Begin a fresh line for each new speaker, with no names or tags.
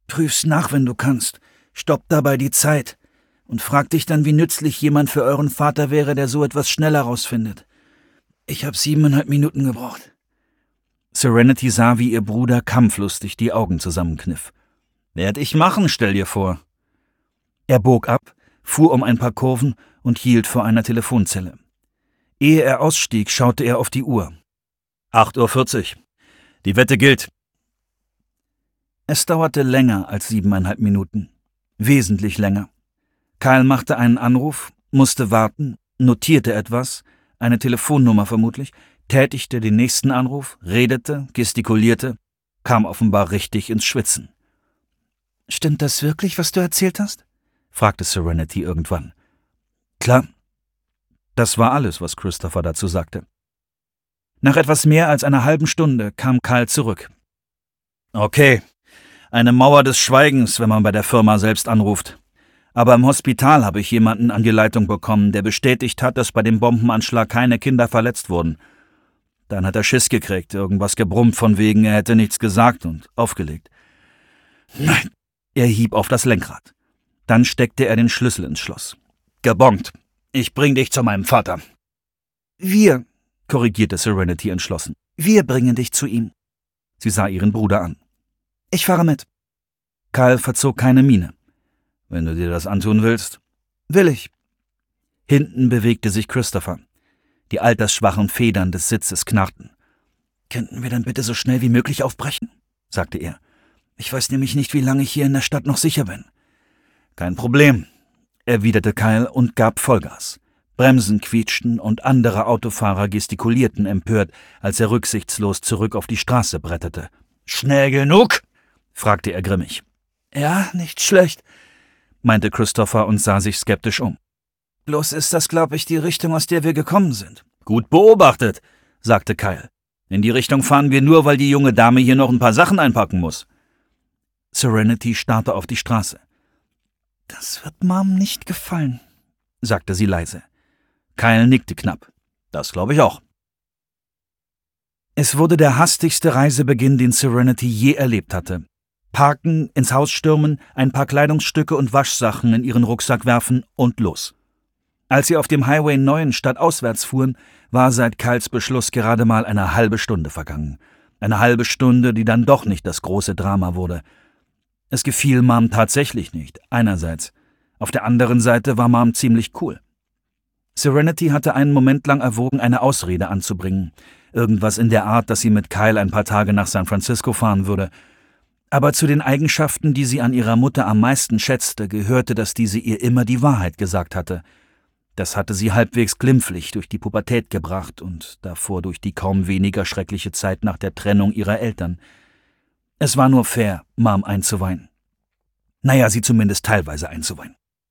Prüf's nach, wenn du kannst. Stopp dabei die Zeit. Und frag dich dann, wie nützlich jemand für euren Vater wäre, der so etwas schneller rausfindet. Ich habe 7,5 Minuten gebraucht.
Serenity sah, wie ihr Bruder kampflustig die Augen zusammenkniff. »Werd ich machen, stell dir vor.« Er bog ab, fuhr um ein paar Kurven und hielt vor einer Telefonzelle. Ehe er ausstieg, schaute er auf die Uhr. 8:40 Uhr. Die Wette gilt. Es dauerte länger als 7,5 Minuten. Wesentlich länger. Kyle machte einen Anruf, musste warten, notierte etwas, eine Telefonnummer vermutlich, tätigte den nächsten Anruf, redete, gestikulierte, kam offenbar richtig ins Schwitzen.
»Stimmt das wirklich, was du erzählt hast?«
fragte Serenity irgendwann. »Klar.« Das war alles, was Christopher dazu sagte. Nach etwas mehr als einer halben Stunde kam Kyle zurück. »Okay, eine Mauer des Schweigens, wenn man bei der Firma selbst anruft. Aber im Hospital habe ich jemanden an die Leitung bekommen, der bestätigt hat, dass bei dem Bombenanschlag keine Kinder verletzt wurden. Dann hat er Schiss gekriegt, irgendwas gebrummt von wegen, er hätte nichts gesagt und aufgelegt. Nein, er hieb auf das Lenkrad. Dann steckte er den Schlüssel ins Schloss. »Gebongt. Ich bring dich zu meinem Vater.«
»Wir«,
korrigierte Serenity entschlossen.
»Wir bringen dich zu ihm.«
Sie sah ihren Bruder an.
»Ich fahre mit.«
Kyle verzog keine Miene. »Wenn du dir das antun willst?«
»Will ich.«
Hinten bewegte sich Christopher. Die altersschwachen Federn des Sitzes knarrten.
»Könnten wir dann bitte so schnell wie möglich aufbrechen?«
sagte er.
»Ich weiß nämlich nicht, wie lange ich hier in der Stadt noch sicher bin.«
»Kein Problem«, erwiderte Kyle und gab Vollgas. Bremsen quietschten und andere Autofahrer gestikulierten empört, als er rücksichtslos zurück auf die Straße bretterte. »Schnell genug?« fragte er grimmig.
»Ja, nicht schlecht«,
meinte Christopher und sah sich skeptisch um.
»Bloß ist das, glaube ich, die Richtung, aus der wir gekommen sind.«
»Gut beobachtet«, sagte Kyle. »In die Richtung fahren wir nur, weil die junge Dame hier noch ein paar Sachen einpacken muss.« Serenity starrte auf die Straße.
»Das wird Mom nicht gefallen«,
sagte sie leise. Kyle nickte knapp. »Das glaube ich auch.« Es wurde der hastigste Reisebeginn, den Serenity je erlebt hatte. Parken, ins Haus stürmen, ein paar Kleidungsstücke und Waschsachen in ihren Rucksack werfen und los. Als sie auf dem Highway 9 stadtauswärts fuhren, war seit Kyles Beschluss gerade mal eine halbe Stunde vergangen. Eine halbe Stunde, die dann doch nicht das große Drama wurde. Es gefiel Mom tatsächlich nicht, einerseits. Auf der anderen Seite war Mom ziemlich cool. Serenity hatte einen Moment lang erwogen, eine Ausrede anzubringen. Irgendwas in der Art, dass sie mit Kyle ein paar Tage nach San Francisco fahren würde. Aber zu den Eigenschaften, die sie an ihrer Mutter am meisten schätzte, gehörte, dass diese ihr immer die Wahrheit gesagt hatte. Das hatte sie halbwegs glimpflich durch die Pubertät gebracht und davor durch die kaum weniger schreckliche Zeit nach der Trennung ihrer Eltern. Es war nur fair, Mom einzuweihen. Naja, sie zumindest teilweise einzuweihen.